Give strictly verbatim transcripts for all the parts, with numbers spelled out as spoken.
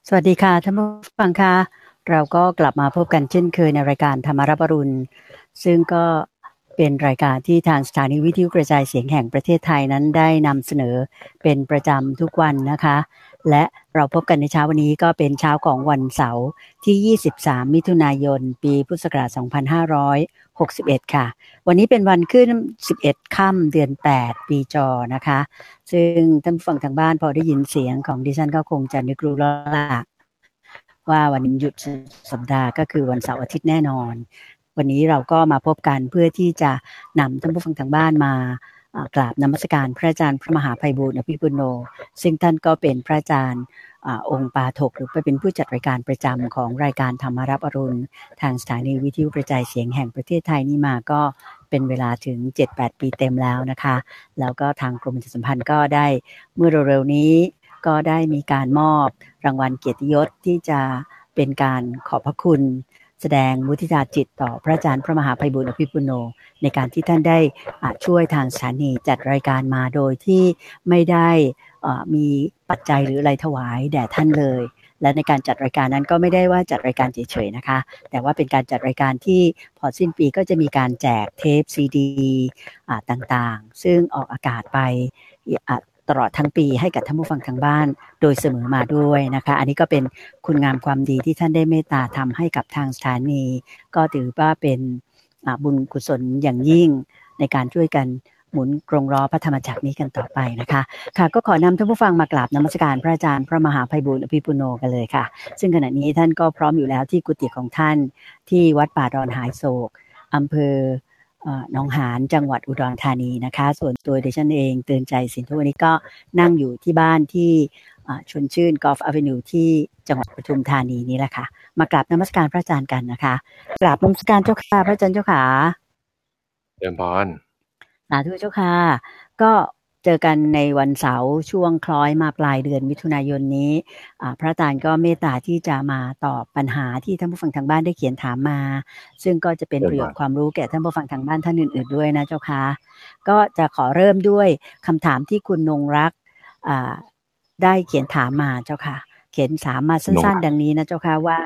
สวัสดีค่ะท่านผู้ฟังค่ะเราก็กลับมาพบกันเช่นเคยในรายการธรรมารับอรุณซึ่งก็เป็นรายการที่ทางสถานีวิทยุกระจายเสียงแห่งประเทศไทยนั้นได้นำเสนอเป็นประจำทุกวันนะคะและเราพบกันในเช้าวันนี้ก็เป็นเช้าของวันเสาร์ที่ยี่สิบสามมิถุนายนปีพุทธศักราชสองพันห้าร้อยหกสิบเอ็ดค่ะวันนี้เป็นวันขึ้นสิบเอ็ดค่ำเดือนแปดปีจอนะคะซึ่งท่านผู้ฟังทางบ้านพอได้ยินเสียงของดิฉันก็คงจะนึกรู้แล้วล่ะว่าวันนี้หยุดสัปดาห์ก็คือวันเสาร์อาทิตย์แน่นอนวันนี้เราก็มาพบกันเพื่อที่จะนำท่านผู้ฟังทางบ้านมากราบนมัสการพระอาจารย์พระมหาไพบูลย์อภิปุโนซึ่งท่านก็เป็นพระอาจารย์องค์ปาถกหรือเป็นผู้จัดรายการประจำของรายการธรรมารับอรุณทางสถานีวิทยุกระจายเสียงแห่งประเทศไทยนี่มาก็เป็นเวลาถึง เจ็ดแปด ปีเต็มแล้วนะคะแล้วก็ทางกรมประชาสัมพันธ์ก็ได้เมื่อเร็วๆนี้ก็ได้มีการมอบรางวัลเกียรติยศที่จะเป็นการขอบพระคุณแสดงมุทิตาจิตต่อพระอาจารย์พระมหาไพบูลย์อภิปุโนในการที่ท่านได้ช่วยทางสถานีจัดรายการมาโดยที่ไม่ได้มีปัจจัยหรืออะไรถวายแด่ท่านเลยและในการจัดรายการนั้นก็ไม่ได้ว่าจัดรายการเฉยๆนะคะแต่ว่าเป็นการจัดรายการที่พอสิ้นปีก็จะมีการแจกเทปซีดีต่างๆซึ่งออกอากาศไปตลอดทั้งปีให้กับท่านผู้ฟังทางบ้านโดยเสมอมาด้วยนะคะอันนี้ก็เป็นคุณงามความดีที่ท่านได้เมตตาทำให้กับทางสถานีก็ถือว่าเป็นบุญกุศลอย่างยิ่งในการช่วยกันหมุนกรงล้อพระธรรมจักรนี้กันต่อไปนะคะค่ะก็ขอนำท่านผู้ฟังมากราบนมัสการพระอาจารย์พระมหาไพบูลย์อภิปุโนกันเลยค่ะซึ่งขณะนี้ท่านก็พร้อมอยู่แล้วที่กุฏิของท่านที่วัดป่าดอนหายโศกอำเภอหนองหานจังหวัดอุดรธานีนะคะส่วนตัวดิฉันเองเตือนใจสินทุวันนี้ก็นั่งอยู่ที่บ้านที่ชวนชื่นกอล์ฟอเวนิวที่จังหวัดปทุมธานีนี้แหละค่ะมากราบนมัสการพระอาจารย์กันนะคะกราบนมัสการเจ้าค่ะพระอาจารย์เจ้าค่ะเดินพรสาธุเจ้าค่ะก็เจอกันในวันเสาร์ช่วงคล้อยมาปลายเดือนมิถุนายนนี้พระอาจารย์ก็เมตตาที่จะมาตอบปัญหาที่ท่านผู้ฟังทางบ้านได้เขียนถามมาซึ่งก็จะเป็นประโยชน์ความรู้แก่ท่านผู้ฟังทางบ้านท่านอื่นๆด้วยนะเจ้าค่ะก็จะขอเริ่มด้วยคำถามที่คุณนงรักได้เขียนถามมาเจ้าค่ะเขียนถามมาสั้นๆดังนี้นะเจ้าค่ะว่า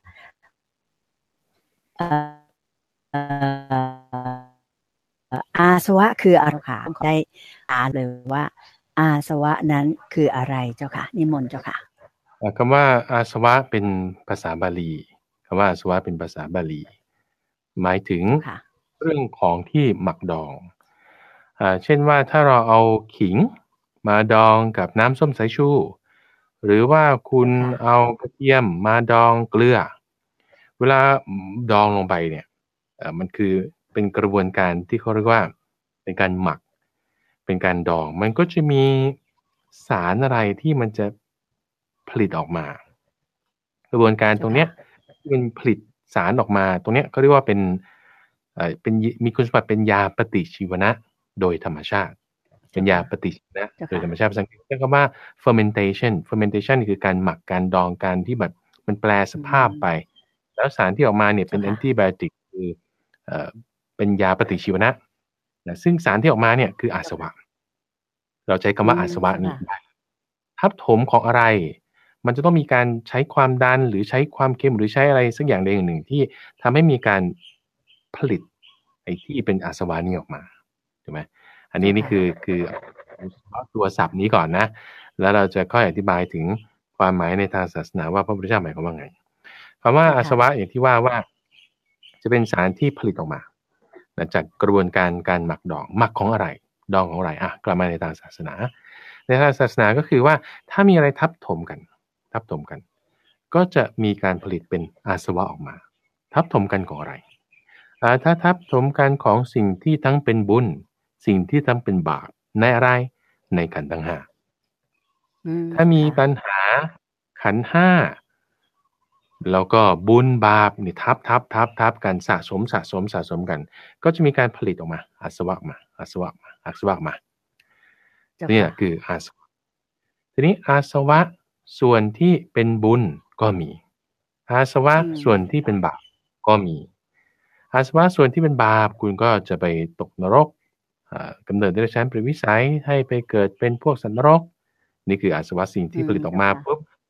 อาสวะคืออะไรคะได้อ่านเลยว่าอาสวะนั้นคืออะไรเจ้าค่ะนิมนต์เจ้าค่ะคำว่าอาสวะเป็นภาษาบาลีคำว่าอาสวะเป็นภาษาบาลีหมายถึงเรื่องของที่หมักดองอ่าเช่นว่าถ้าเราเอาขิงมาดองกับน้ำส้มสายชูหรือว่าคุณเอากระเทียมมาดองเกลือเวลาดองลงไปเนี่ยมันคือเป็นกระบวนการที่เขาเรียกว่าเป็นการหมักเป็นการดองมันก็จะมีสารอะไรที่มันจะผลิตออกมากระบวนการตรงเนี้ยที่มันผลิตสารออกมาตรงเนี้ยเขาเรียกว่าเป็นเอ่อเป็นมีคุณสมบัติเป็นยาปฏิชีวนะโดยธรรมชาติเป็นยาปฏิชีวนะโดยธรรมชาติภาษาอังกฤษเรียกว่า fermentation fermentation คือการหมักการดองการที่แบบมันแปลสภาพไปแล้วสารที่ออกมาเนี่ยเป็นแอนติไบโอติกคือเอ่อเป็นยาปฏิชีวนะนะซึ่งสารที่ออกมาเนี่ยคืออาสวะเราใช้คำว่าอาสวะนี่ทับถมของอะไรมันจะต้องมีการใช้ความดันหรือใช้ความเค็มหรือใช้อะไรสักอย่างใดอย่างหนึ่งที่ทำให้มีการผลิตไอ้ที่เป็นอาสวะนี้ออกมาถูกไหมอันนี้นี่คือคือตัวศัพท์นี้ก่อนนะแล้วเราจะค่อยอธิบายถึงความหมายในทางศาสนาว่าพระพุทธเจ้าหมายความว่าไงคำว่าอาสวะอย่างที่ว่าว่าจะเป็นสารที่ผลิตออกมาจากกระบวนการการหมักดองหมักของอะไรดองของอะไรอ่ะกลับมาในทางศาสนาในทางศาสนาก็คือว่าถ้ามีอะไรทับถมกันทับถมกันก็จะมีการผลิตเป็นอาสวะออกมาทับถมกันของอะไรถ้าทับถมกันของสิ่งที่ทั้งเป็นบุญสิ่งที่ทั้งเป็นบาปในอะไรในขันธ์ทั้งห้าถ้ามีตัณหาขันธ์ห้าแล้วก็บุญบาปนี่ทับทับทับทับกันสะสมสะสมสะสมกันก็จะมีการผลิตออกมาอาสวะออกมาอาสวะออกมาอาสวะออกมาเนี่ยคืออาสวะทีนี้อาสวะส่วนที่เป็นบุญก็มีอาสวะส่วนที่เป็นบาปก็มีอาสวะส่วนที่เป็นบาปคุณก็จะไปตกนรกกำเนิดเดรัจฉานเปรตวิสัยให้ไปเกิดเป็นพวกสัตว์นรกนี่คืออาสวะสิ่งที่ผลิตออกมาปุ๊บ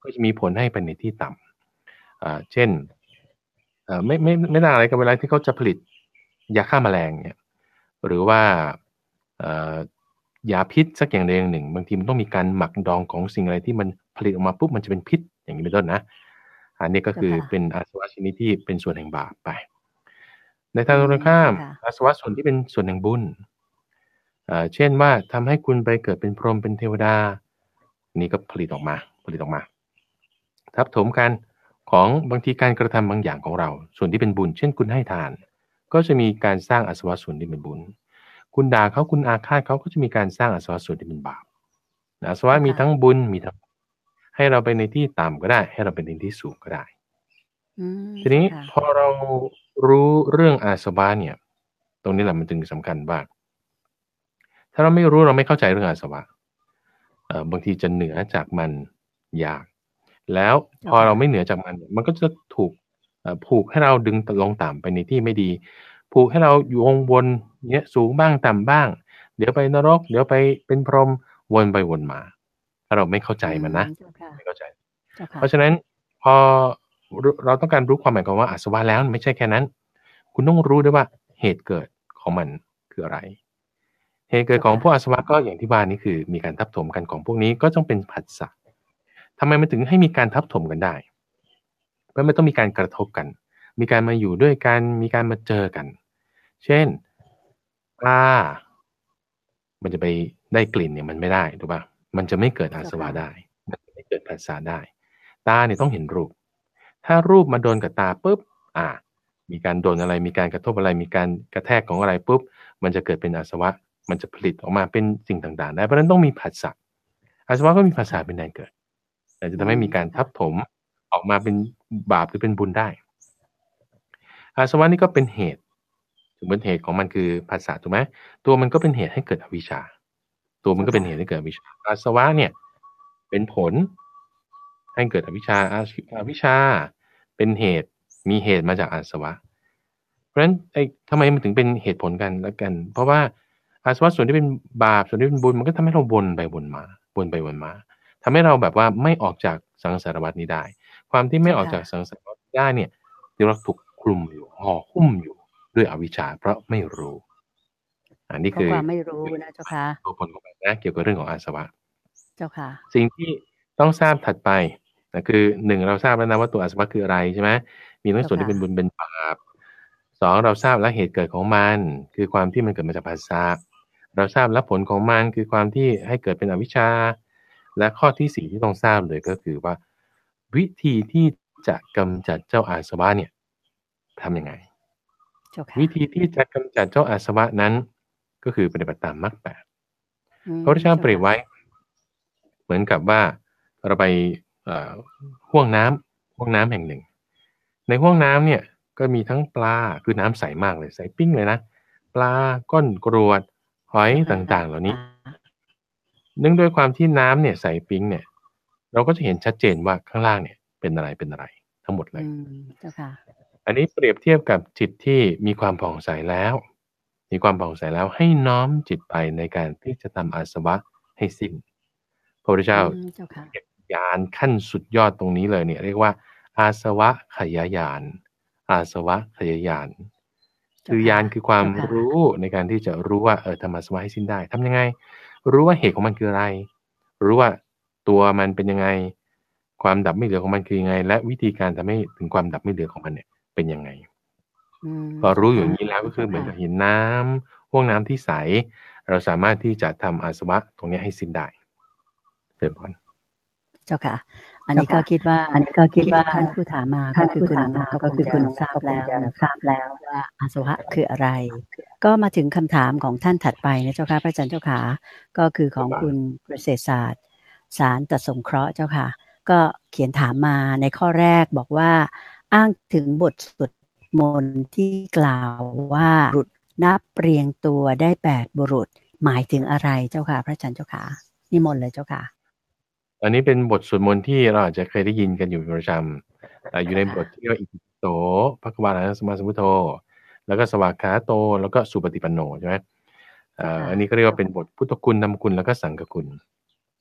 ก็จะมีผลให้ไปในที่ต่ำอ่าเช่นเอ่อไม่ไม่ไม่ต่างอะไรกับเวลาที่เขาจะผลิตยาฆ่าแมลงเนี่ยหรือว่าเอ่อยาพิษสักอย่างใดอย่างหนึ่งบางทีมันต้องมีการหมักดองของสิ่งอะไรที่มันผลิตออกมาปุ๊บมันจะเป็นพิษอย่างนี้เป็นต้นนะอันนี้ก็คือเป็นอาสวะชนิดที่เป็นส่วนแห่งบาปไปในทางตรงกันข้ามอาสวะส่วนที่เป็นส่วนแห่งบุญอ่าเช่นว่าทำให้คุณไปเกิดเป็นพรหมเป็นเทวดานี่ก็ผลิตออกมาผลิตออกมาทับถมกันของบางทีการกระทำบางอย่างของเราส่วนที่เป็นบุญเช่นคุณให้ทานก็จะมีการสร้างอาสวะส่วนที่เป็นบุญคุณด่าเขาคุณอาฆาตเขาก็จะมีการสร้างอาสวะส่วนที่เป็นบาปอาสวะมีทั้งบุญมีทั้งให้เราไปในที่ต่ำก็ได้ให้เราไปในที่สูงก็ได้ทีนี้พอเรารู้เรื่องอาสวะเนี่ยตรงนี้แหละมันจึงสำคัญว่าถ้าเราไม่รู้เราไม่เข้าใจเรื่องอาสวะเอ่อบางทีจะเหนือจากมันยากแล้วพอเราไม่เหนือจากมันมันก็จะถูกผูกให้เราดึงลงต่ำไปในที่ไม่ดีผูกให้เราอยู่วงวนเนี้ยสูงบ้างต่ำบ้างเดี๋ยวไปนรกเดี๋ยวไปเป็นพรหมวนไปวนมาถ้าเราไม่เข้าใจมันนะไม่เข้าใจเพราะฉะนั้นพอเราต้องการรู้ความหมายของว่าอาสวะแล้วไม่ใช่แค่นั้นคุณต้องรู้ด้วยว่าเหตุเกิดของมันคืออะไรเหตุเกิดของพวกอาสวะก็อย่างที่ว่านี้คือมีการทับถมกันของพวกนี้ก็ต้องเป็นผัสสะทำไมมันถึงให้มีการทับถมกันได้เพราะมันต้องมีการกระทบกันมีการมาอยู่ด้วยกันมีการมาเจอกันเช่นปลามันจะไปได้กลิ่นเนี่ยมันไม่ได้ถูกป่ะมันจะไม่เกิดอาสวะได้มันจะไม่เกิดผัสสะได้ตาเนี่ยต้องเห็นรูปถ้ารูปมาโดนกับตาปุ๊บอ่ามีการโดนอะไรมีการกระทบอะไรมีการกระแทกของอะไรปุ๊บมันจะเกิดเป็นอาสวะมันจะผลิตออกมาเป็นสิ่งต่างๆได้เพราะฉะนั้นต้องมีผัสสะอาสวะก็มีผัสสะเป็นแดนเกิดแต่จะทำให้มีการทับถมออกมาเป็นบาปหรือเป็นบุญได้อาสวะนี่ก็เป็นเหตุถึงเป็นเหตุของมันคือผัสสะถูกไหมตัวมันก็เป็นเหตุให้เกิดอวิชชาตัวมันก็เป็นเหตุให้เกิดอวิชชาอาสวะเนี่ยเป็นผลให้เกิดอวิชชาอวิชชาเป็นเหตุมีเหตุมาจากอาสวะเพราะฉะนั้นไอ้ทำไมมันถึงเป็นเหตุผลกันแล้วกันเพราะว่าอาสวะส่วนที่เป็นบาปส่วนที่เป็นบุญมันก็ทำให้เราวนไปวนมาวนไปวนมาทำให้เราแบบว่าไม่ออกจากสังสารวัฏนี้ได้ความที่ไม่ออกจากสังสารวัฏได้เนี่ยเราถูกคลุมอยู่ห่อหุ้มอยู่ด้วยอวิชชาเพราะไม่รู้อันนี้คือความไม่รู้นะเจ้าค่ะตัวผลของมันนะเกี่ยวกับเรื่องของอาสวะเจ้าค่ะสิ่งที่ต้องทราบถัดไปนะคือหนึ่งเราทราบแล้วนะว่าตัวอาสวะคืออะไรใช่ไหมมีทั้งส่วนที่เป็นบุญเป็นบาปสองเราทราบแล้วเหตุเกิดของมันคือความที่มันเกิดมาจากผัสสะเราทราบแล้วผลของมันคือความที่ให้เกิดเป็นอวิชชาและข้อที่สี่ที่ต้องทราบเลยก็คือว่าวิธีที่จะกำจัดเจ้าอาสวะเนี่ยทำยังไงวิธีที่จะกำจัดเจ้าอาสวะนั้นก็คือปฏิบัติตามมรรคแปดพระพุทธเจ้าเปรียบไว้เหมือนกับว่าเราไปห้วงน้ำห้วงน้ำแห่งหนึ่งในห้วงน้ำเนี่ยก็มีทั้งปลาคือน้ำใสมากเลยใสปิ้งเลยนะปลาก้อนกรวดหอยต่างๆเหล่านี้เนื่องด้วยความที่น้ำเนี่ยใสปิ้งเนี่ยเราก็จะเห็นชัดเจนว่าข้างล่างเนี่ยเป็นอะไรเป็นอะไรทั้งหมดเลยอันนี้เปรียบเทียบกับจิตที่มีความผ่องใสแล้วมีความผ่องใสแล้วให้น้อมจิตไปในการที่จะทำอาสวะให้สิ้นพระพุทธเจ้าญาณขั้นสุดยอดตรงนี้เลยเนี่ยเรียกว่าอาสวะขยายานอาสวะขยายานคือญาณคือความรู้ในการที่จะรู้ว่าเออทำอาสวะให้สิ้นได้ทำยังไงรู้ว่าเหตุของมันคืออะไรรู้ว่าตัวมันเป็นยังไงความดับไม่เหลือของมันคือยังไงและวิธีการทำให้ถึงความดับไม่เหลือของมันเนี่ยเป็นยังไงพอรู้อย่างนี้แล้วก็คือเหมือนกับเห็นน้ำห้วงน้ำที่ใสเราสามารถที่จะทำอาสวะตรงนี้ให้สิ้นได้เกิดผลเจ้าค่ะอันนี้ก็คิดว่าอันนี้ก็คิดว่าท่านผู้ถามมาก็คือคุณก็คือคุณทราบแล้วทราบแล้วว่าอาสวะคืออะไรก็มาถึงคำถามของท่านถัดไปนะเจ้าค่ะพระอาจารย์เจ้าค่ะก็คือของคุณประเสริฐศาสตร์สารตัดสงเคราะห์เจ้าค่ะก็เขียนถามมาในข้อแรกบอกว่าอ้างถึงบทสวดมนต์ที่กล่าวว่าบุรุษนับเรียงตัวได้แปดบุรุษหมายถึงอะไรเจ้าค่ะพระอาจารย์เจ้าค่ะนิมนต์เลยเจ้าค่ะอันนี้เป็นบทสวดมนต์ที่เราอาจจะเคยได้ยินกันอยู่ประจำอยู่ในบทที่เรียกว่าอิติปิโสภควาทาสมาสัมพุทโธแล้วก็สวากขาโตแล้วก็สุปฏิปันโนใช่ไหมอันนี้ก็เรียกว่าเป็นบทพุทธคุณธรรมคุณแล้วก็สังฆคุณ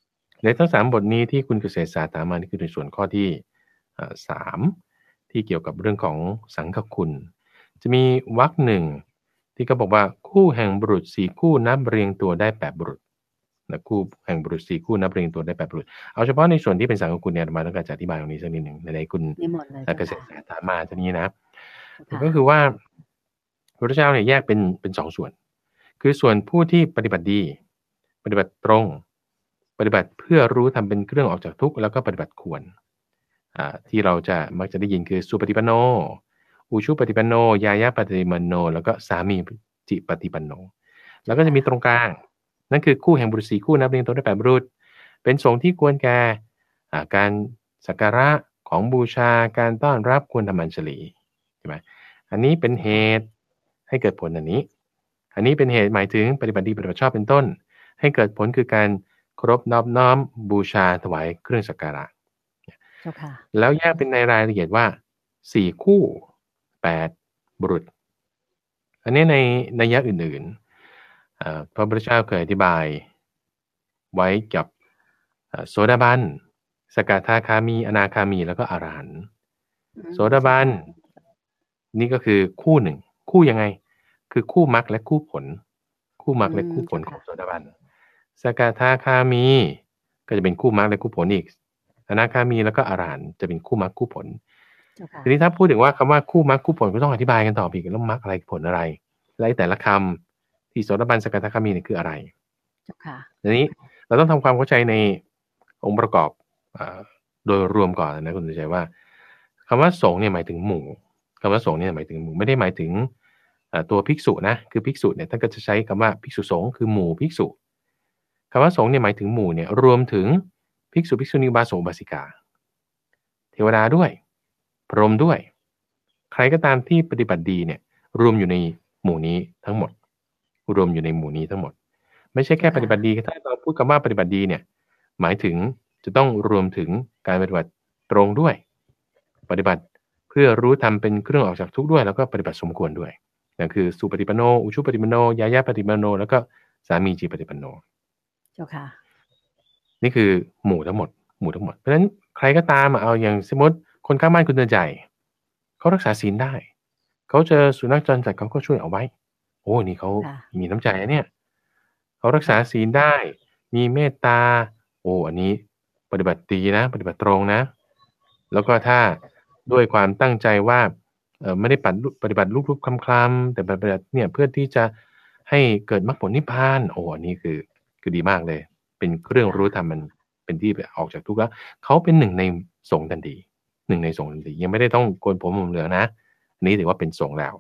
ในทั้งสามบทนี้ที่คุณเกษตรศาสตร์ถามมานี่คือในส่วนข้อที่สามที่เกี่ยวกับเรื่องของสังฆคุณจะมีวรรคหนึ่งที่เขาบอกว่าคู่แห่งบุรุษสี่คู่นับเรียงตัวได้แปดบุรุษนะคู่แห่งบุรุษสี่คู่นับเรียงตัวได้แปดบุรุษเอาเฉพาะในส่วนที่เป็นสังฆคุณเนี่ยมาต้องการจะอธิบายตรงนี้สักนิดหนึ่งในคุณเกษตรศาสตร์ถามมาจะนี้นะก็คือว่าพระพุทธเจ้าเนี่ยแยกเป็นเป็นสองส่วนคือส่วนผู้ที่ปฏิบัติดีปฏิบัติตรงปฏิบัติเพื่อรู้ทำเป็นเครื่องออกจากทุกข์แล้วก็ปฏิบัติควรที่เราจะมักจะได้ยินคือสุปฏิปันโนอุชุปฏิปันโนยายะปฏิปันโนแล้วก็สามีจิปฏิปันโนแล้วก็จะมีตรงกลางนั่นคือคู่แห่งบุรุษสี่คู่นับเรียงตัวได้แปดบุรุษเป็นสงฆ์ที่ควรแก่การสักการะของบูชาการต้อนรับควรทำอัญชลีใช่ไหมอันนี้เป็นเหตุให้เกิดผลอันนี้อันนี้เป็นเหตุหมายถึงปฏิบัติดีปฏิบัติชอบเป็นต้นให้เกิดผลคือการเคารพนอบน้อมบูชาถวายเครื่องสักการะแล้วแยกเป็นในรายละเอียดว่าสี่คู่แปดบุรุษอันนี้ในนัยยะอื่นๆพระพุทธเจ้าเคยอธิบายไว้กับโสดาบันสกทาคามีอนาคามีแล้วก็อรหันต์โสดาบันนี่ก็คือคู่หนึ่งคู่ยังไงคือคู่มรรคและคู่ผลคู่มรรคและคู่ผลของโสดาบันสกทาคามีก็จะเป็นคู่มรรคและคู่ผลอีกอนาคามีแล้วก็อรหันต์จะเป็นคู่มรรคคู่ผลทีนี้ถ้าพูดถึงว่าคำว่าคู่มรรคคู่ผลก็ต้องอธิบายกันต่ออีกแล้วมรรคอะไรผลอะไรและแต่ละคำที่โสดาบันสกทาคามีนี่คืออะไรทีนี้เราต้องทำความเข้าใจในองค์ประกอบโดยรวมก่อนนะคุณสุใจว่าคำว่าสงฆ์เนี่ยหมายถึงหมู่คำว่าสงฆ์เนี่ยหมายถึงหมู่ไม่ได้หมายถึงตัวภิกษุนะคือภิกษุเนี่ยท่านก็จะใช้คำว่าภิกษุสงฆ์คือหมู่ภิกษุคำว่าสงฆ์เนี่ยหมายถึงหมู่เนี่ยรวมถึงภิกษุภิกษุณีอุบาสกอุบาสิกาเทวดาด้วยพรหมด้วยใครก็ตามที่ปฏิบัติดีเนี่ยรวมอยู่ในหมู่นี้ทั้งหมดรวมอยู่ในหมู่นี้ทั้งหมดไม่ใช่แค่ปฏิบัติดีถ้าเราพูดคำว่าปฏิบัติดีเนี่ยหมายถึงจะต้องรวมถึงการปฏิบัติตรงด้วยปฏิบัติเพื่อรู้ทำเป็นเครื่องออกจากทุกข์ด้วยแล้วก็ปฏิบัติสมควรด้วยนั่นคือสุปฏิปันโนอุชุปฏิปันโนยายะปฏิปันโนแล้วก็สามีจิปฏิปันโนเจ้าค่ะนี่คือหมู่ทั้งหมดหมู่ทั้งหมดเพราะฉะนั้นใครก็ตามเอาอย่างสมมติคนข้างบ้านคุณเดินใจเขารักษาศีลได้เขาเจอสุนัขจรจัดเขาก็ช่วยเอาไว้โอ้นี่เขามีน้ำใจเนี่ยเขารักษาศีลได้มีเมตตาโอ้อันนี้ปฏิบัติดีนะปฏิบัติตรงนะแล้วก็ถ้าด้วยความตั้งใจว่าเออไม่ได้ปฏิบัติรูปๆคลำๆแต่ปฏิบัติเนี่ยเพื่อที่จะให้เกิดมรรคผลนิพพานโอ้อันนี้คือคือดีมากเลยเป็นเครื่องรู้ธรรมมันเป็นที่ออกจากทุกข์แล้วเขาเป็นหนึ่งในสงฆ์ทันทีหนึ่งในสงฆ์ทันทียังไม่ได้ต้องโกนผมผมเหลืองนะอันนี้ถือว่าเป็นสงฆ์แล้ว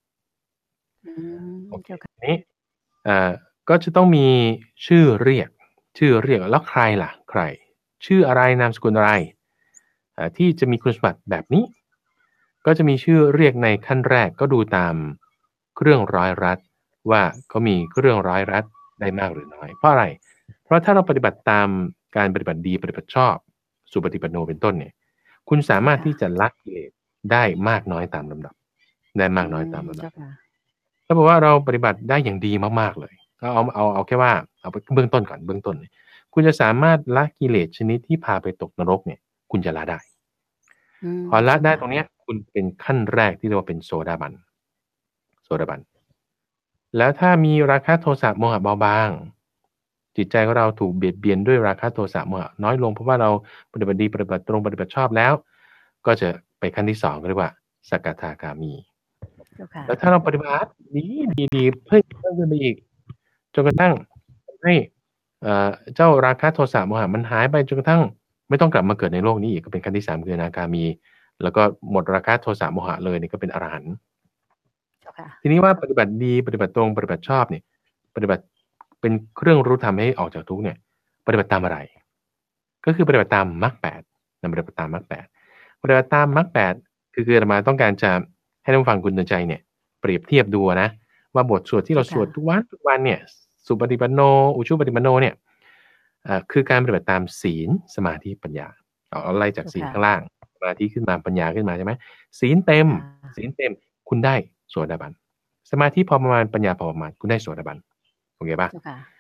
โอเคนี้อ่าก็จะต้องมีชื่อเรียกชื่อเรียกแล้วใครล่ะใครชื่ออะไรนามสกุลอะไรที่จะมีคุณสมบัติแบบนี้ก็จะมีชื่อเรียกในขั้นแรกก็ดูตามเครื่องร้อยรัดว่าเขามีเครื่องร้อยรัดได้มากหรือน้อยเพราะอะไรเพราะถ้าเราปฏิบัติตามการปฏิบัติดีปฏิบัติชอบสุปฏิปันโนเป็นต้นเนี่ยคุณสามารถที่จะละกิเลสได้มากน้อยตามลำดับได้มากน้อยตามลำดับถ้าบอกว่าเราปฏิบัติได้อย่างดีมากๆเลยก็เอาเอาเอาแค่ว่าเอาไปเบื้องต้นก่อนเบื้องต้นคุณจะสามารถละกิเลสชนิดที่พาไปตกนรกเนี่ยคุณจะละได้พอละได้ตรงนี้คุณเป็นขั้นแรกที่เรียกว่าเป็นโสดาบันโสดาบันแล้วถ้ามีราคะโทสะโมหะเบาบางจิตใจของเราถูกเบียดเบียนด้วยราคะโทสะโมหะน้อยลงเพราะว่าเราปฏิบัติดีปฏิบัติตรงปฏิบัติชอบแล้วก็จะไปขั้นที่สองเรียกว่าสกทาคามีแล้วถ้าเราปฏิบัติดีดีดีเพิ่มเพิ่มขึ้นไปอีกจนกระทั่งให้เจ้าราคะโทสะโมหะมันหายไปจนกระทั่งไม่ต้องกลับมาเกิดในโลกนี้อีกก็เป็นขั้นที่สามคืออนาคามีแล้วก็หมดราคะโทสะโมหะเลยนี่ก็เป็นอรหันต์ทีนี้ว่าปฏิบัติดีปฏิบัติตรงปฏิบัติชอบเนี่ยปฏิบัติเป็นเครื่องรู้ทำให้ออกจากทุกข์เนี่ยปฏิบัติตามอะไรก็คือปฏิบัติตามมรรคแปดนำปฏิบัติตามมรรคแปดปฏิบัติตามมรรคแปดคือคืออาตมาต้องการจะให้ท่านฟังคุณเตือนใจเนี่ยเปรียบเทียบดูนะว่าบทสวดที่เราสวดทุกวันทุกวันเนี่ยสุปฏิปันโนอุชุปฏิปันโนเนี่ยอ่าคือการปฏิบัติตามศีลสมาธิปัญญาเอาไล่จากศีลข้างล่างสมาธิขึ้นมาปัญญาขึ้นมาใช่ไหมศีลเต็มศีลเต็มคุณได้โสดาบันสมาธิพอประมาณปัญญาพอประมาณคุณได้โสดาบันโอเคป่ะ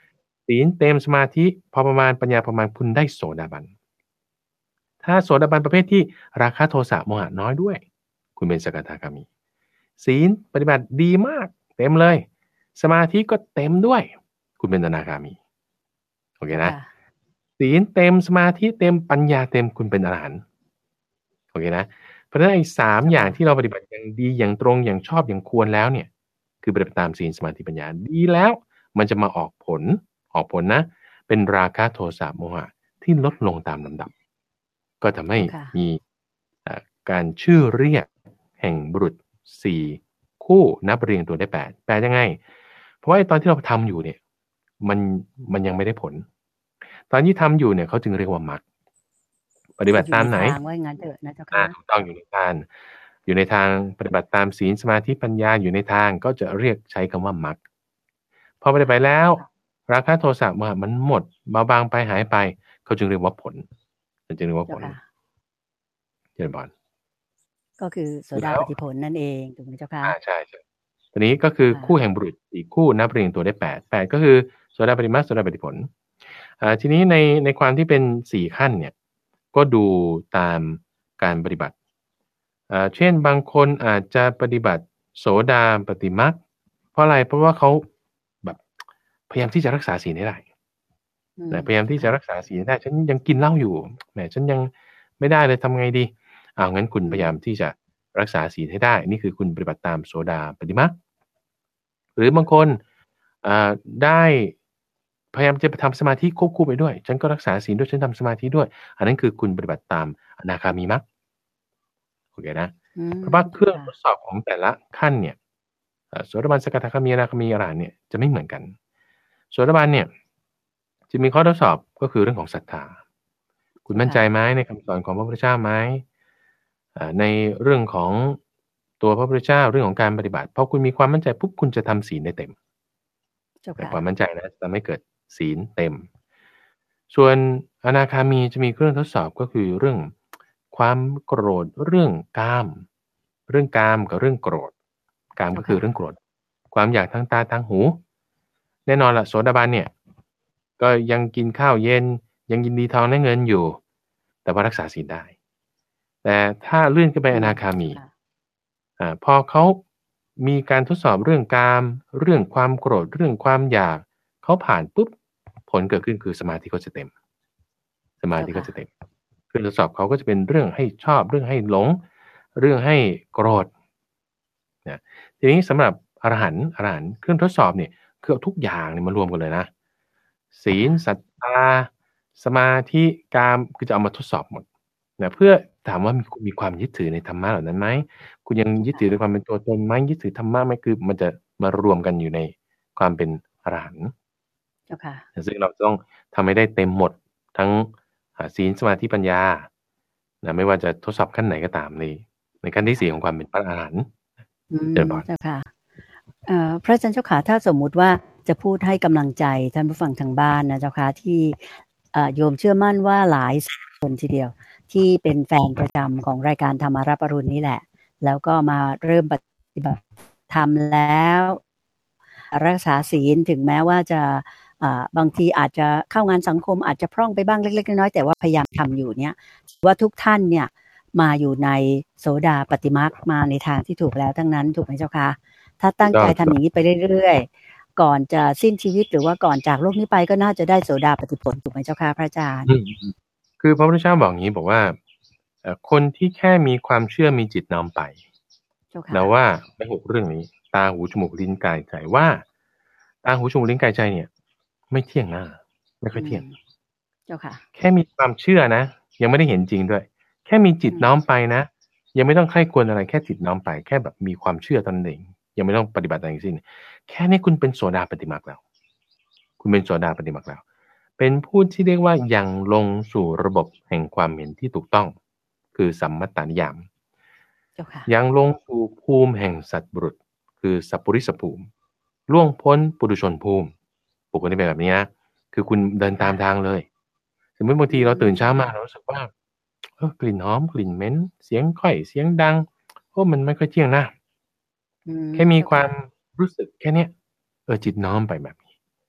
ศีลเต็มสมาธิพอประมาณปัญญาประมาณคุณได้โสดาบันถ้าโสดาบันประเภทที่ราคะโทสะโมหะน้อยด้วยคุณเป็นสกทาคามีศีลปฏิบัติดีมากเต็มเลยสมาธิก็เต็มด้วยคุณเป็นอนาคามีโอเคนะศีลเต็มสมาธิเต็มปัญญาเต็มคุณเป็นอรหันต์โอเคนะเพราะฉะนั้นไอ้สามอย่างที่เราปฏิบัติอย่างดีอย่างตรงอย่างชอบอย่างควรแล้วเนี่ยคือปฏิบัติตามศีลสมาธิปัญญาดีแล้วมันจะมาออกผลออกผลนะเป็นราคะโทสะโมหะที่ลดลงตามลำดับก็ทำให้มีการชื่อเรียกแห่งบุรุษสี่คู่นับเรียงตัวได้แปดแปดยังไงเพราะว่าตอนที่เราทำอยู่เนี่ยมันมันยังไม่ได้ผลตอนที่ทำอยู่เนี่ยเขาจึงเรียกว่ามรรคปฏิบัติตามไหนว่างั้นเถอะนะเจ้าค่ะถูกต้องอยู่ในทางอยู่ในทางปฏิบัติตามศีลสมาธิปัญญาอยู่ในทางก็จะเรียกใช้คำว่ามรรคพอปฏิบัติแล้วราคะโทสะโมหะมันหมดเบาบางไปหายไปเขาจึงเรียกว่าผลจึงเรียกว่าผลเจริญพรก็คือโสดาปฏิผลนั่นเองถูกไหมเจ้าค่ะใช่ใช่ทีนี้ก็คือคู่แห่งบุรุษอีกคู่นับเรียงตัวได้แปดแปดก็คือโสดาปฏิมาโสดาปฏิผลอ่าทีนี้ในในความที่เป็นสี่ขั้นเนี่ยก็ดูตามการปฏิบัติอ่าเช่นบางคนอาจจะปฏิบัติโสดาปฏิมาเพราะอะไรเพราะว่าเขาแบบพยายามที่จะรักษาศีลให้ได้แต่พยายามที่จะรักษาศีลได้ฉันยังกินเหล้าอยู่แหมฉันยังไม่ได้เลยทำไงดีอ้าวงั้นคุณพยายามที่จะรักษาศีลให้ได้นี่คือคุณปฏิบัติตามโสดาปฏิมาหรือบางคนอ่าได้พยายามจะไปทำสมาธิควบคู่ไปด้วยฉันก็รักษาศีลด้วยฉันทำสมาธิด้วยอันนั้นคือคุณปฏิบัติตามอนาคามีมรรคโอเคนะเพราะว่าเครื่องทดสอบของแต่ละขั้นเนี่ยโสดาบันสกทาคามีอนาคามีอรหันต์เนี่ยจะไม่เหมือนกันโสดาบันเนี่ยจะมีข้อทดสอบก็คือเรื่องของศรัทธาคุณมั่นใจไหมในคำสอนของพระพุทธเจ้าไหมในเรื่องของตัวพระพุทธเจ้าเรื่องของการปฏิบัติพอคุณมีความมั่นใจปุ๊บคุณจะทำศีลได้เต็มแต่ความมั่นใจนะจะไม่เกิดศีลเต็มส่วนอนาคามีจะมีเครื่องทดสอบก็คือเรื่องความโกรธเรื่องกามเรื่องกามกับเรื่องโกรธกามก็คือเรื่องโกรธความอยากทางตาทางหูแน่นอนละโสดาบันเนี่ยก็ยังกินข้าวเย็นยังยินดีทองและเงินอยู่แต่ว่ารักษาศีลได้แต่ถ้าเลื่อนขึ้นไปอนาคามีอ่าพอเขามีการทดสอบเรื่องกามเรื่องความโกรธเรื่องความอยากเขาผ่านปุ๊บผลเกิดขึ้นคือสมาธิก็จะเต็มสมาธิก็จะเต็มเครื่องทดสอบเขาก็จะเป็นเรื่องให้ชอบเรื่องให้หลงเรื่องให้โกรธนะทีนี้สำหรับอรหันต์อรหันต์เครื่องทดสอบเนี่ยคือเอาทุกอย่างเนี่ยมารวมกันเลยนะศีลศรัทธาสมาธิกามคือจะเอามาทดสอบหมดนะเพื่อถามว่ามีมีความยึดถือในธรรมะเหล่านั้นไหมคุณยังยึดถือในความเป็นตัวตนไหมยึดถือธรรมะไหมคือมันจะมารวมกันอยู่ในความเป็นอรหันต์เจ้าค่ะซึ่งเราต้องทำให้ได้เต็มหมดทั้งศีลสมาธิปัญญานะไม่ว่าจะทดสอบขั้นไหนก็ตามในในขั้นที่สี่ของความเป็นพระอรหันต์เจ้าค่ะพระอาจารย์เจ้าค่ะถ้าสมมุติว่าจะพูดให้กำลังใจท่านผู้ฟังทางบ้านนะเจ้าค่ะที่โยมเชื่อมั่นว่าหลายคนทีเดียวที่เป็นแฟนประจำของรายการธรรมารับอรุณนี่แหละแล้วก็มาเริ่มปฏิบัติธรรมแล้วรักษาศีลถึงแม้ว่าจะบางทีอาจจะเข้างานสังคมอาจจะพร่องไปบ้างเล็กๆน้อยๆแต่ว่าพยายามทำอยู่เนี่ยว่าทุกท่านเนี่ยมาอยู่ในโสดาปฏิมรรคมาในทางที่ถูกแล้วทั้งนั้นถูกไหมเจ้าคะถ้าตั้งใจทำอย่างนี้ไปเรื่อยๆก่อนจะสิ้นชีวิตหรือว่าก่อนจากโลกนี้ไปก็น่าจะได้โสดาปฏิผลถูกไหมเจ้าค่ะพระอาจารย์คือพระพุทธเจ้าบอกอย่างนี้บอกว่าคนที่แค่มีความเชื่อมีจิตน้อมไปแล้วว่าไม่หกเรื่องนี้ตาหูจมูกลิ้นกายใจว่าตาหูจมูกลิ้นกายใจเนี่ยไม่เที่ยงนะไม่ค่อยเที่ยงเจ้าค่ะแค่มีความเชื่อนะยังไม่ได้เห็นจริงด้วยแค่มีจิตน้อมไปนะยังไม่ต้องใคร่ควรอะไรแค่จิตน้อมไปแค่แบบมีความเชื่อตนเองยังไม่ต้องปฏิบัติอะไรทั้งสิ้นแค่นี้คุณเป็นโสดาปฏิมรรคแล้วคุณเป็นโสดาปฏิมรรคแล้วเป็นผู้ที่เรียกว่ายังลงสู่ระบบแห่งความเห็นที่ถูกต้องคือสัมมัตตานิยามยังลงสู่ภูมิแห่งสัตบุรุษคือสัพพุริสภูมิล่วงพ้นปุถุชนภูมิบุคคลที่เป็นแบบนี้นะคือคุณเดินตามทางเลยสมมติบางทีเราตื่นเช้ามาเรารู้สึกว่าเออกลิ่นหอมกลิ่นเหม็นเสียงค่อยเสียงดังโอ้มันไม่ค่อยเที่ยงนะแค่มีความรู้สึกแค่เนี้ยเออจิตน้อมไปแบบนี้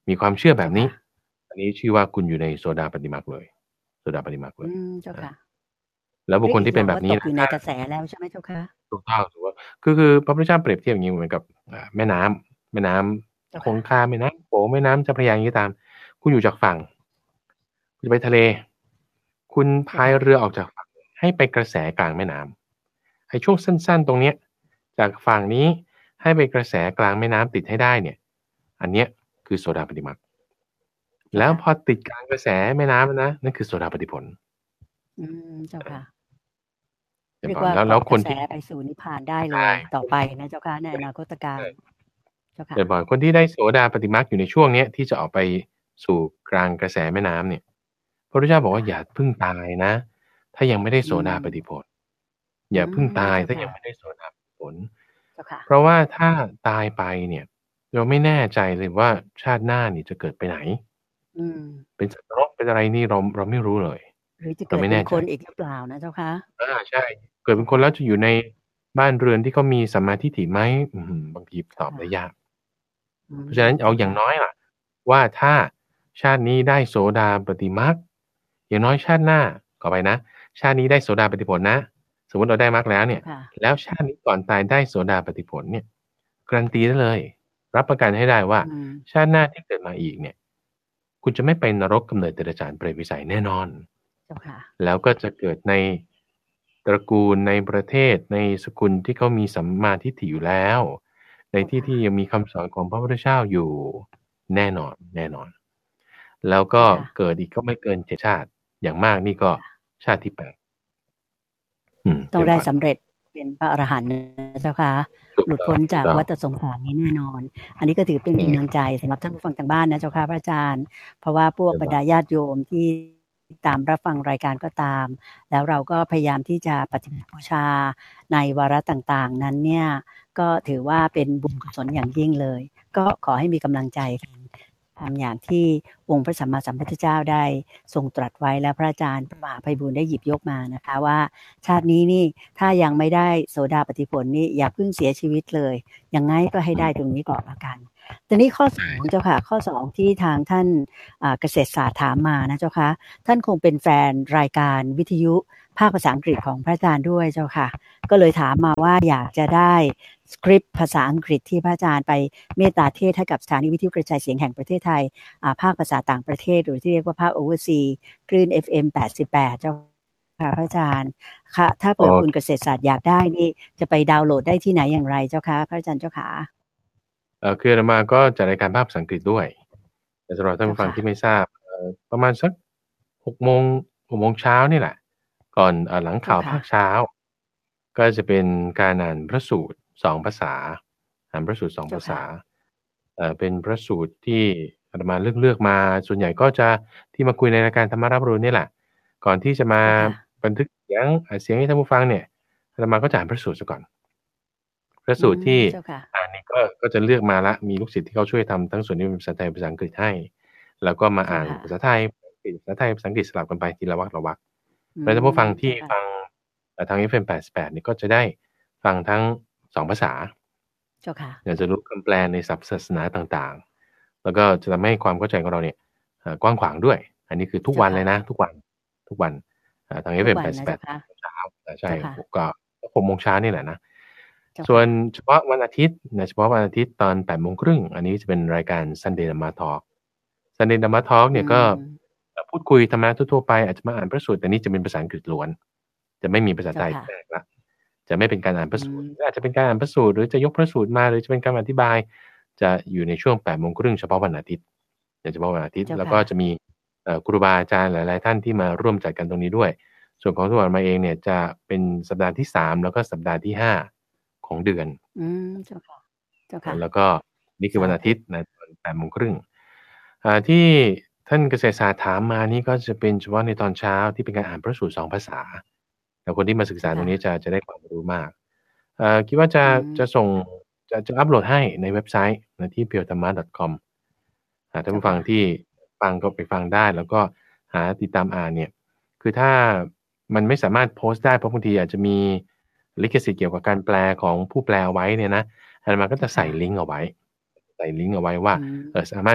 มีความเชื่อแบบนี้อันนี้ชื่อว่าคุณอยู่ในโสดาปัตติมรรคเลยโสดาปัตติมรรคเลยเจ้าค่ะแล้วบุคคลที่เป็นแบบนี้ตกอยู่ในกระแสแล้วใช่ไหมเจ้าค่ะถูกต้องถูกต้องคือคือพระพุทธเจ้าเปรียบเทียบอย่างนี้เหมือนกับแม่น้ำแม่น้ำคงคาแม่น้ำโขงแม่น้ำเจ้าพระยาอย่างนี้ตามคุณอยู่จากฝั่งคุณจะไปทะเลคุณพายเรือออกจากฝั่งให้ไปกระแสกลางแม่น้ำไอ้ช่วงสั้นๆตรงเนี้ยจากฝั่งนี้ให้ไปกระแสกลางแม่น้ำติดให้ได้เนี่ยอันเนี้ยคือโสดาปัตติมรรคแล้วพอติดกลางกระแสแม่น้ำนะนั่นคือโสดาปัตติผลอืมเจ้าค่ะเรียกว่าแล้วคนที่ไปสู่นิพพานได้เลยต่อไปนะเจ้าค่ะในอนาคตการเจ้าค่ะเดี๋ยวบอกคนที่ได้โสดาปัตติมรรคอยู่ในช่วงเนี้ยที่จะออกไปสู่กลางกระแสแม่น้ำเนี่ยพระพุทธเจ้าบอกว่าอย่าเพิ่งตายนะถ้ายังไม่ได้โสดาปัตติผลอย่าเพิ่งตายถ้ายังไม่ได้โสดาปัตติผลเพราะว่าถ้าตายไปเนี่ยเราไม่แน่ใจเลยว่าชาติหน้านี่จะเกิดไปไหนเป็นสัตว์นรกเป็นอะไรนี่เราเราไม่รู้เลยหรือจะเกิดเป็นคนอีกหรือเปล่านะเจ้าค่ะอ่าใช่เกิดเป็นคนแล้วจะอยู่ในบ้านเรือนที่เขามีสัมมาทิฏฐิไหมบางทีตอบได้ยากเพราะฉะนั้นเอาอย่างน้อยล่ะว่าถ้าชาตินี้ได้โสดาปัตติมรรคอย่างน้อยชาติหน้าก่อไปนะชาตินี้ได้โสดาปัตติผลนะสมมติเราได้มรรคแล้วเนี่ยแล้วชาตินี้ก่อนตายได้โสดาปัตติผลเนี่ยการันตีได้เลยรับประกันให้ได้ว่าชาติหน้าที่เกิดมาอีกเนี่ยคุณจะไม่ไปนรกกำเนิดเดรัจฉานเปรตวิสัยแน่นอนแล้วก็จะเกิดในตระกูลในประเทศในสกุลที่เขามีสัมมาทิฏฐิอยู่แล้วในที่ที่ยังมีคำสอนของพระพุทธเจ้าอยู่แน่นอนแน่นอนแล้วก็เกิดอีกก็ไม่เกินเจ็ดชาติอย่างมากนี่ก็ชาติที่แปดต้องได้สำเร็จเป็นพระอรหันต์นะเจ้าค่ะหลุดพ้นจากวัฏสงสารนี้แน่นอนอันนี้ก็ถือเป็นกำลังใจสำหรับท่านผู้ฟังทางบ้านนะเจ้าค่ะพระอาจารย์เพราะว่าพวกบรรดาญาติโยมที่ตามรับฟังรายการก็ตามแล้วเราก็พยายามที่จะปฏิบัติบูชาในวาระต่างๆนั้นเนี่ยก็ถือว่าเป็นบุญกุศลอย่างยิ่งเลยก็ขอให้มีกำลังใจกันทำอย่างที่องค์พระสัมมาสัมพุทธเจ้าได้ทรงตรัสไว้และพระอาจารย์พระมหาไพบูลย์ได้หยิบยกมานะคะว่าชาตินี้นี่ถ้ายังไม่ได้โสดาปัตติผลนี่อย่าเพิ่งเสียชีวิตเลยยังไงก็ให้ได้ตรงนี้ก่อนละกันตอนนี้ข้อสองเจ้าค่ะข้อสองที่ทางท่านเกษตรศาสตร์ถามมานะเจ้าค่ะท่านคงเป็นแฟนรายการวิทยุภาคภาษาอังกฤษของพระอาจารย์ด้วยเจ้าค่ะก็เลยถามมาว่าอยากจะได้สคริปต์ภาษาอังกฤษที่พระอาจารย์ไปเมตตาเทศให้กับสถานีวิทยุกระจายเสียงแห่งประเทศไทยภาคภาษาต่างประเทศหรือที่เรียกว่าภาคโอเวอร์ซีคลื่น เอฟ เอ็ม แปดสิบแปดเจ้าค่ะพระอาจารย์ค่ะถ้าเปิดคุณเกษตรศาสตร์อยากได้นี่จะไปดาวน์โหลดได้ที่ไหนอย่างไรเจ้าค่ะพระอาจารย์เจ้าค่ะเออคืออามาก็จัดรายการภาคภาษาอังกฤษด้วยแต่สำหรับท่านผู้ฟังที่ไม่ทราบประมาณสักหกโมงหกโมงเช้านี่แหละก่อนหลังข่าวภาคเช้าก็จะเป็นการอ่านพระสูตรสองภาษาอ่านพระสูตรสองภาษาเอ่อเป็นพระสูตรที่อาตมาเลือกเลือกมาส่วนใหญ่ก็จะที่มาคุยในรายการธรรมารับรู้นี่แหละก่อนที่จะมาบันทึกเสียงเสียงให้ท่านผู้ฟังเนี่ยอาตมาก็จะอ่านพระสูตรซะก่อนพระสูตรที่อ่านนี่ก็ก็จะเลือกมาละมีลูกศิษย์ที่เขาช่วยทำทั้งส่วนที่เป็นภาษาไทยภาษาอังกฤษให้แล้วก็มาอ่านภาษาไทยภาษาไทยภาษาอังกฤษสลับกันไปทีละวรรคละวรรคแล้วท่านผู้ฟังที่ฟังทาง เอฟ เอ็ม แปดสิบแปดนี่ก็จะได้ฟังทั้งสองภาษาเจ้าค่ะอยากจะรู้คำแปลในศัพท์ศาสนาต่างๆแล้วก็จะทำให้ความเข้าใจของเราเนี่ยกว้างขวางด้วยอันนี้คือทุกวันเลยนะทุกวันทุกวันทาง เอฟ เอ็ม แปดสิบแปดเช้าใช่ก็หกโมงเช้านี่แหละนะส่วนเฉพาะวันอาทิตย์นะเฉพาะวันอาทิตย์ตอนแปดโมงครึ่งอันนี้จะเป็นรายการ Sunday Dhamma Talk Sunday Dhamma Talk เนี่ยก็พูดคุยธรรมะทั่วๆไปอาจจะมาอ่านพระสูตรแต่นี้จะเป็นภาษาอังกฤษล้วนจะไม่มีภาษาไทยแทรกละจะไม่เป็นการอ่านพระสูตรอาจจะเป็นการอ่านพระสูตรหรือจะยกพระสูตรมาหรือจะเป็นการอธิบายจะอยู่ในช่วงแปดโมงครึ่งเฉพาะวันอาทิตย์เฉพาะวันอาทิตย์แล้วก็จะมีครูบาอาจารย์หลายๆท่านที่มาร่วมจัดกันตรงนี้ด้วยส่วนของตัวมาเองเนี่ยจะเป็นสัปดาห์ที่สามแล้วก็สัปดาห์ที่ห้าของเดือนอืมเจ้าค่ะเจ้าค่ะแล้วก็นี่คือวันอาทิตย์นะตอนแปดโมงครึ่งที่ท่านเกษตรศาสตร์ถามมานี่ก็จะเป็นเฉพาะในตอนเช้าที่เป็นการอ่านพระสูตรสองภาษาแต่คนที่มาศึกษาตรงนี้จะจะได้ความรู้มากคิดว่าจะจะส่งจะจะอัปโหลดให้ในเว็บไซต์นะที่ เพียวธรรมะ ดอท คอม ท่านผู้ฟังที่ฟังก็ไปฟังได้แล้วก็หาติดตามอ่านเนี่ยคือถ้ามันไม่สามารถโพสต์ได้เพราะบางทีอาจจะมีลิขสิทธิ์เกี่ยวกับการแปลของผู้แปลไว้เนี่ยนะอาตมาก็จะใส่ลิงก์เอาไว้ใส่ลิงก์เอาไว้ว่าเออสามารถไป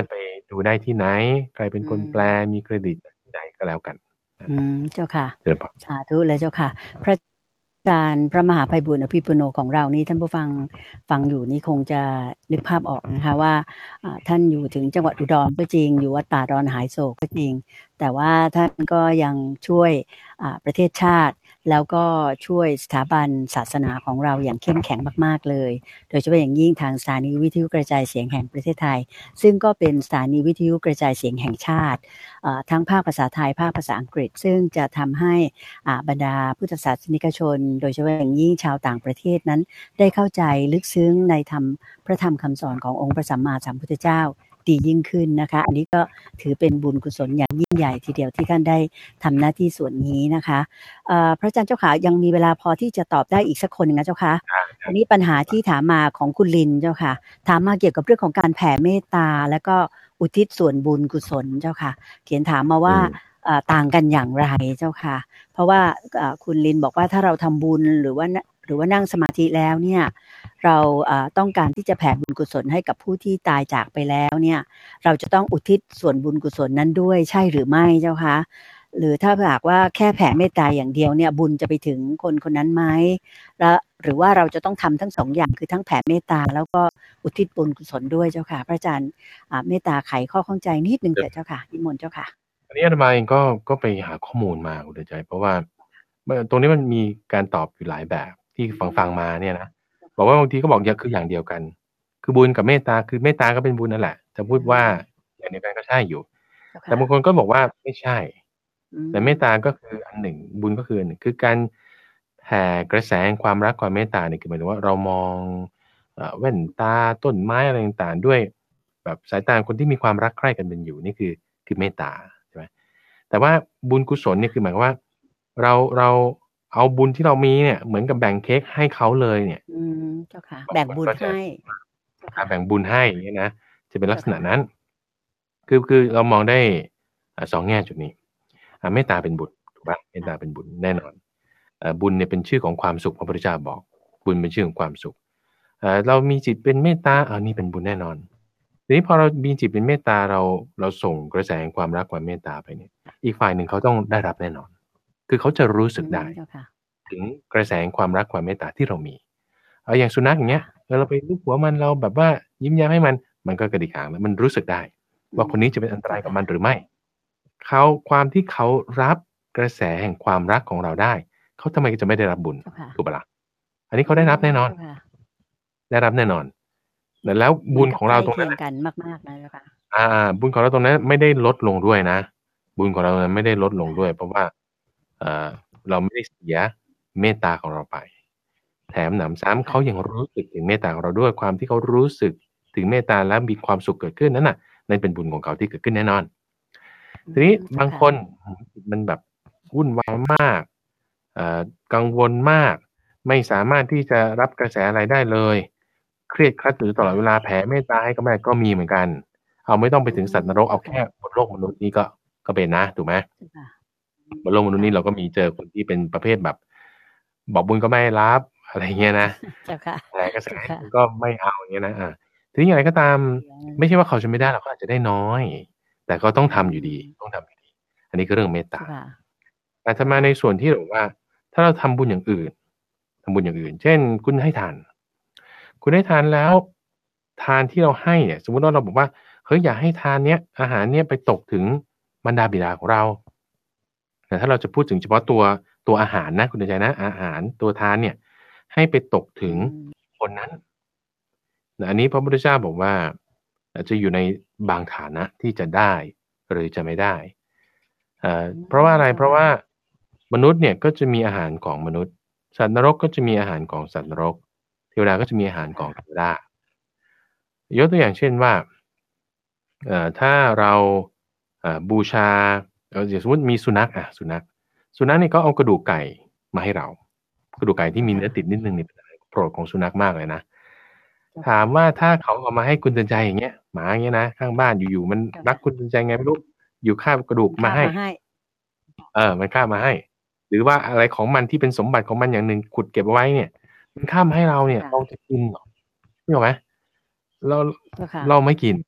ดูได้ที่ไหนใครเป็นคนแปลมีเครดิตที่ไหนก็แล้วกันอืมเจ้าค่ะเชิญพอสาธุเลยเจ้าค่ะพระอาจารย์พระมหาไพบุญอภิปุโนของเรานี่ท่านผู้ฟังฟังอยู่นี่คงจะนึกภาพออกนะคะว่าท่านอยู่ถึงจังหวัดอุดรก็จริงอยู่วัดป่าดอนหายโศกก็จริงแต่ว่าท่านก็ยังช่วยประเทศชาติแล้วก็ช่วยสถาบันศาสนาของเราอย่างเข้มแข็งมากๆเลยโดยเฉพาะอย่างยิ่งทางสถานีวิทยุกระจายเสียงแห่งประเทศไทยซึ่งก็เป็นสถานีวิทยุกระจายเสียงแห่งชาติทั้งภาคภาษาไทยภาคภาษาอังกฤษซึ่งจะทำให้บรรดาพุทธศาสนิกชนโดยเฉพาะอย่างยิ่งชาวต่างประเทศนั้นได้เข้าใจลึกซึ้งในธรรมพระธรรมคำสอนขององค์พระสัมมาสัมพุทธเจ้าดียิ่งขึ้นนะคะอันนี้ก็ถือเป็นบุญกุศลอย่างยิ่งใหญ่ทีเดียวที่ท่านได้ทำหน้าที่ส่วนนี้นะคะพระอาจารย์เจ้าค่ะยังมีเวลาพอที่จะตอบได้อีกสักคนนึงนะเจ้าค่ะอันนี้ปัญหาที่ถามมาของคุณลินเจ้าค่ะถามมาเกี่ยวกับเรื่องของการแผ่เมตตาแล้วก็อุทิศส่วนบุญกุศลเจ้าค่ะเขียนถามมาว่าต่างกันอย่างไรเจ้าค่ะเพราะว่าคุณลินบอกว่าถ้าเราทำบุญหรือว่าหรือว่านั่งสมาธิแล้วเนี่ยเราต้องการที่จะแผ่บุญกุศลให้กับผู้ที่ตายจากไปแล้วเนี่ยเราจะต้องอุทิศส่วนบุญกุศลนั้นด้วยใช่หรือไม่เจ้าคะหรือถ้าหากว่าแค่แผ่เมตตาอย่างเดียวเนี่ยบุญจะไปถึงคนคนนั้นไหมแล้วหรือว่าเราจะต้องทำทั้งสองอย่างคือทั้งแผ่เมตตาแล้วก็อุทิศบุญกุศลด้วยเจ้าค่ะพระอาจารย์เมตตาไขข้อข้องใจนิดนึงเถิดเจ้าค่ะนิมนต์เจ้าค่ะอันนี้อาตมาเองก็ก็ไปหาข้อมูลมาคุณใจเพราะว่าตรงนี้มันมีการตอบอยู่หลายแบบที่ฟังฟังมาเนี่ยนะบอกว่าบางทีก็บอกอย่างคืออย่างเดียวกันคือบุญกับเมตตาคือเมตตาก็เป็นบุญนั่นแหละจะพูดว่าอย่างเดียวกันก็ใช่อยู่แต่บางคนก็บอกว่าไม่ใช่แต่เมตตาก็คืออันหนึ่งบุญก็คืออันหนึ่งคือการแผ่กระแสความรักความเมตตาเนี่ยคือหมายถึงว่าเรามองแว่นตาต้นไม้อะไรต่างๆด้วยแบบสายตาคนที่มีความรักใคร่กันเป็นอยู่นี่คือคือเมตตาใช่ไหมแต่ว่าบุญกุศลเนี่ยคือหมายความว่าเราเราเอาบุญที่เรามีเนี่ยเหมือนกับแบ่งเค้กให้เขาเลยเนี่ยอืมเจ้าค่ะแบ่งบุญให้แบ่งบุญให้เนี่ยนะจะเป็นลักษณะนั้นคือคือเรามองได้สองแง่จุดนี้เมตตาเป็นบุญถูกป่ะเมตตาเป็นบุญแน่นอนบุญเนี่ยเป็นชื่อของความสุขพระพุทธเจ้าบอกบุญเป็นชื่อของความสุขเรามีจิตเป็นเมตตาอ่านี่เป็นบุญแน่นอนทีนี้พอเรามีจิตเป็นเมตตาเราเราส่งกระแสแห่งความรักความเมตตาไปเนี่ยอีกฝ่ายหนึ่งเขาต้องได้รับแน่นอนคือเขาจะรู้สึกได้ถึงกระแสแห่งความรักความเมตตาที่เรามีเอาอย่างสุนัขอย่างเงี้ยเราไปลูบหัวมันเราแบบว่ายิ้มแย้มให้มันมันก็กระดิกหางแล้วมันรู้สึกได้ว่าคนนี้จะเป็นอันตรายกับมันหรือไม่เขาความที่เขารับกระแสแห่งความรักของเราได้เขาทำไมจะไม่ได้รับบุญถูกปะล่ะอันนี้เขาได้รับแน่นอนได้รับแน่นอนแล้วบุญของเราตรงนั้นกันมากๆนะนะคะอ่าบุญของเราตรงนั้นไม่ได้ลดลงด้วยนะบุญของเรานั้นไม่ได้ลดลงด้วยเพราะว่าเอ่อเราไม่ได้เสียเมตตาของเราไปแถมหนำซ้ำเขายังรู้สึกถึงเมตตาของเราด้วยความที่เขารู้สึกถึงเมตตาและมีความสุขเกิดขึ้นนั้นน่ะนั่นเป็นบุญของเขาที่เกิดขึ้นแน่นอนทีนี้บางคนมันแบบวุ่นวายมากเอ่อกังวลมากไม่สามารถที่จะรับกระแสอะไรได้เลยเครียดครัดหรือตลอดเวลาแผ่เมตตาให้ก็ไม่ก็มีเหมือนกันเอาไม่ต้องไปถึงสัตว์นรกเอาแค่บนโลกมนุษย์นี่ก็ก็เป็นนะถูกไหมบนโลกมนุษย์นี่เราก็มีเจอคนที่เป็นประเภทแบบบอกบุญก็ไม่รับอะไรเงี้ยนะแต่กระแสก็ไม่เอาอย่างเงี้ยนะอ่าทีนี้อย่างไรก็ตามไม่ใช่ว่าเขาจะไม่ได้เราก็อาจจะได้น้อยแต่ก็ต้องทำอยู่ดีต้องทำอยู่ดีอันนี้ก็เรื่องเมตตาแต่ถ้ามาในส่วนที่แบบว่าถ้าเราทำบุญอย่างอื่นทำบุญอย่างอื่นเช่นคุณให้ทานคุณให้ทานแล้วทานที่เราให้เนี่ยสมมติว่าเราบอกว่าเฮ้ยอยากให้ทานเนี้ยอาหารเนี้ยไปตกถึงบรรดาบิดาของเราแต่ถ้าเราจะพูดถึงเฉพาะตัวตัวอาหารนะคุณใจนะอาหารตัวทานเนี่ยให้ไปตกถึงคนนั้นอันนี้พระพุทธเจ้าบอกว่าจะอยู่ในบางฐานะที่จะได้หรือจะไม่ได้เพราะว่าอะไรเพราะว่ามนุษย์เนี่ยก็จะมีอาหารของมนุษย์สัตว์นรกก็จะมีอาหารของสัตว์นรกเทวดาก็จะมีอาหารของเทวดายกตัวอย่างเช่นว่าถ้าเราบูชาอย่างสมมติมีสุนัขอ่ะสุนัขสุนัขนี่ก็เอากระดูกไก่มาให้เรากระดูกไก่ที่มีเนื้อติดนิดนึงนี่เป็นโปรดของสุนัขมากเลยนะถามว่าถ้าเขาเอามาให้คุณเตือนใจอย่างเงี้ยหมาอย่างเงี้ยนะข้างบ้านอยู่ๆมันรักคุณเตือนใจไงไม่รู้อยู่คาบกระดูกมาให้เออมันคาบมาให้หรือว่าอะไรของมันที่เป็นสมบัติของมันอย่างหนึ่งขุดเก็บไว้เนี่ยมันข้ามให้เราเนี่ยเราจะกินหรอไม่หรอไหมเราเราไม่กิน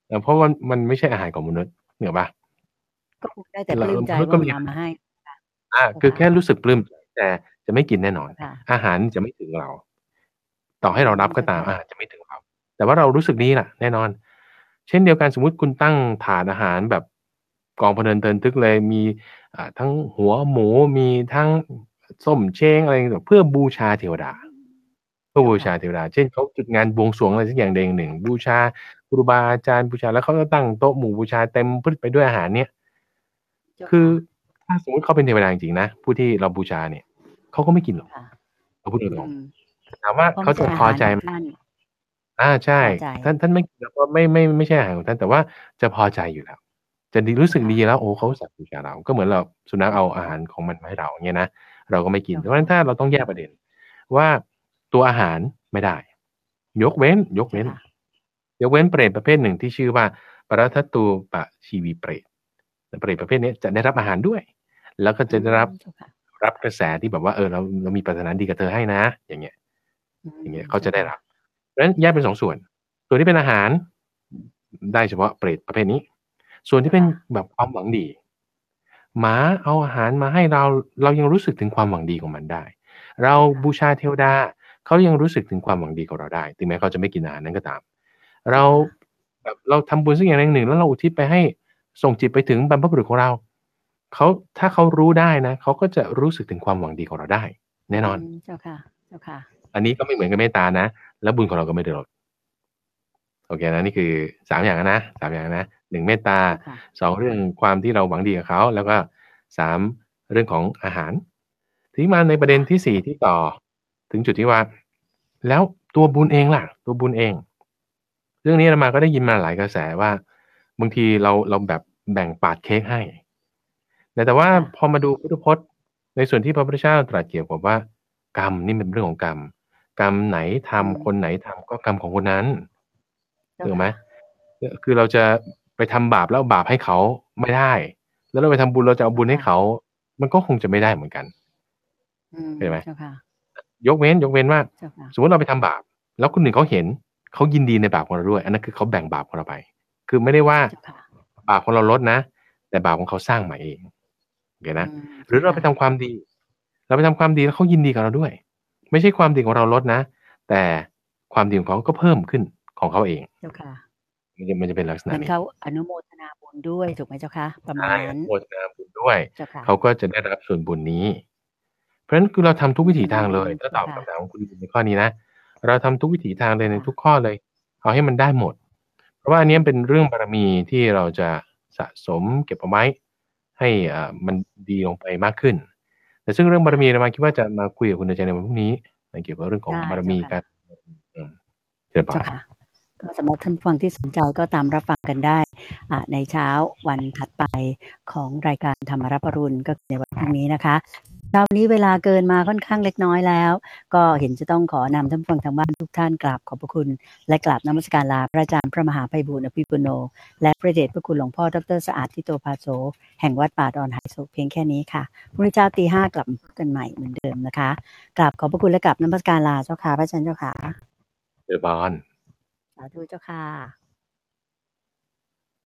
เพราะว่ามันไม่ใช่อาหารของมนุษย์เหนือปะก็คงได้แต่ปลื้มใจว่ามันนำมาให้อ่าคือแค่รู้สึกปลื้มแต่จะไม่กินแน่นอนค่ะอาหารจะไม่ถึงเราต่อให้เรารับก็ตามเจ้าค่ะอาหารจะไม่ถึงเราแต่ว่าเรารู้สึกดีล่ะแน่นอนเช่นเดียวกันสมมุติคุณตั้งถาดอาหารแบบกองพะเนินเทินทึกเลยมีอ่าทั้งหัวหมูมีทั้งส้มเช้งอะไรแบบเพื่อบูชาเทวดาเพื่อเจ้าบูค่ะชาเทวดาเช่นเขาจุดงานบวงสรวงอะไรสักอย่างใดอย่างหนึ่งบูชาครูบาอาจารย์บูชาแล้วเขาก็ตั้งโต๊ะหมู่บูชาเต็มพืชไปด้วยอาหารเนี่ยคือถ้าสมมติเขาเป็นเทวดาจริงๆนะผู้ที่เราบูชาเนี่ยเขาก็ไม่กินหรอกเราพูดตรงๆถามว่าเขาจะพอใจไหมอาใช่ท่านท่านไม่กินแล้วก็ไม่ไม่ไม่ใช่อาหารของท่านแต่ว่าจะพอใจอยู่แล้วจะดีรู้สึกดีแล้วโอ้เขาอุตส่าห์บูชาเราก็เหมือนเราสุนัขเอาอาหารของมันมาให้เราอย่างเงี้ยนะเราก็ไม่กินเพราะฉะนั้นถ้าเราต้องแยกประเด็นว่าตัวอาหารไม่ได้ยกเว้นยกเว้นยกเว้นเปรตประเภทหนึ่งที่ชื่อว่าปรัตตูปชีวีเปรตเปรตประเภทนี้จะได้รับอาหารด้วยแล้วก็จะได้รับรับกระแสที่แบบว่าเออเราเรามีปรารถนาดีกับเธอให้นะอย่างเงี้ยอย่างเงี้ยเขาจะได้รับเพราะฉะนั้นแยกเป็นสองส่วนส่วนที่เป็นอาหารได้เฉพาะเปรตประเภทนี้ส่วนที่เป็นแบบความหวังดีหมาเอาอาหารมาให้เราเรายังรู้สึกถึงความหวังดีของมันได้เราบูชาเทวดาเขายังรู้สึกถึงความหวังดีของเราได้ถึงแม้เขาจะไม่กินอาหารนั้นก็ตามเราแบบเราทำบุญสักอย่างหนึ่งแล้วเราอุทิศไปให้ส่งจิตไปถึงบรรพบุรุษของเราเขาถ้าเขารู้ได้นะเขาก็จะรู้สึกถึงความหวังดีของเราได้แน่นอนเจ้าค่ะเจ้าค่ะอันนี้ก็ไม่เหมือนกับเมตตานะแล้วบุญของเราก็ไม่ได้ลดโอเคนะนี่คือสามอย่างนะสามอย่างนะหนึ่งเมตตาสองเรื่องความที่เราหวังดีกับเขาแล้วก็สามเรื่องของอาหารทีนี้มาในประเด็นที่สี่ที่ต่อถึงจุดที่ว่าแล้วตัวบุญเองล่ะตัวบุญเองเรื่องนี้อาตมาก็ได้ยินมาหลายกระแสว่าบางทีเราเราแบบแบ่งปาดเค้กให้แต่แต่ว่าพอมาดูพุทธพจน์ในส่วนที่พระพุทธเจ้าตรัสเกี่ยวกับว่ากรรมนี่เป็นเรื่องของกรรมกรรมไหนทำคนไหนทำก็กรรมของคนนั้นถูกไหมคือเราจะไปทำบาปแล้วบาปให้เขาไม่ได้แล้วเราไปทำบุญเราจะเอาบุญให้เขามันก็คงจะไม่ได้เหมือนกันเห็นไหมยกเว้นยกเว้นว่าสมมติเราไปทำบาปแล้วคนหนึ่งเขาเห็นเขายินดีในบาปของเราด้วยอันนั้นคือเขาแบ่งบาปของเราไปคือไม่ได้ว่าบาปของเราลดนะแต่บาปของเขาสร้างใหม่เองโอเคนะหรือเราไปทำความดีเราไปทำความดีแล้วเขายินดีกับเราด้วยไม่ใช่ความดีของเราลดนะแต่ความดีของเขาก็เพิ่มขึ้นของเขาเองเจ้าค่ะมันจะมันจะเป็นลักษณะนี้เขาอนุโมทนาบุญด้วยถูกไหมเจ้าค่ะประมาณนั้นอนุโมทนาบุญด้วยเขาก็จะได้รับส่วนบุญนี้เพราะฉะนั้นคือเราทำทุกวิถีทางเลยถ้าตอบคำถามของคุณในข้อนี้นะเราทำทุกวิถีทางเลยในทุกข้อเลยเอาให้มันได้หมดเพราะว่าอันนี้เป็นเรื่องบารมีที่เราจะสะสมเก็บเอาไว้ให้อ่ามันดีลงไปมากขึ้นแต่ซึ่งเรื่องบารมีเรามาคิดว่าจะมาคุยกับคุณในใจในวันพรุ่งนี้เกี่ยวกับเรื่องของบารมีการเชิญต่อก็สำหรับท่านฟังที่สนใจก็ตามรับฟังกันได้ในเช้าวันถัดไปของรายการธรรมรับอรุณก็ในวันพรุ่งนี้นะคะเช้านี้เวลาเกินมาค่อนข้างเล็กน้อยแล้วก็เห็นจะต้องขอนำท่านฟังทางบ้านทุกท่านกราบขอบพระคุณและกราบนมัสการลาพระอาจารย์พระมหาไพบูลย์อภิปุโนและพระเดชพระคุณหลวงพ่อดร.สะอาดทิโตภาโสแห่งวัดป่าดอนไหโศกเพียงแค่นี้ค่ะพรุ่งนี้เช้าตีห้ากลับมากันใหม่เหมือนเดิมนะคะกราบขอบพระคุณและกราบนมัสการลาเจ้าค่ะพระอาจารย์เจ้าค่ะเดบอนสาธุเจ้าค่ะ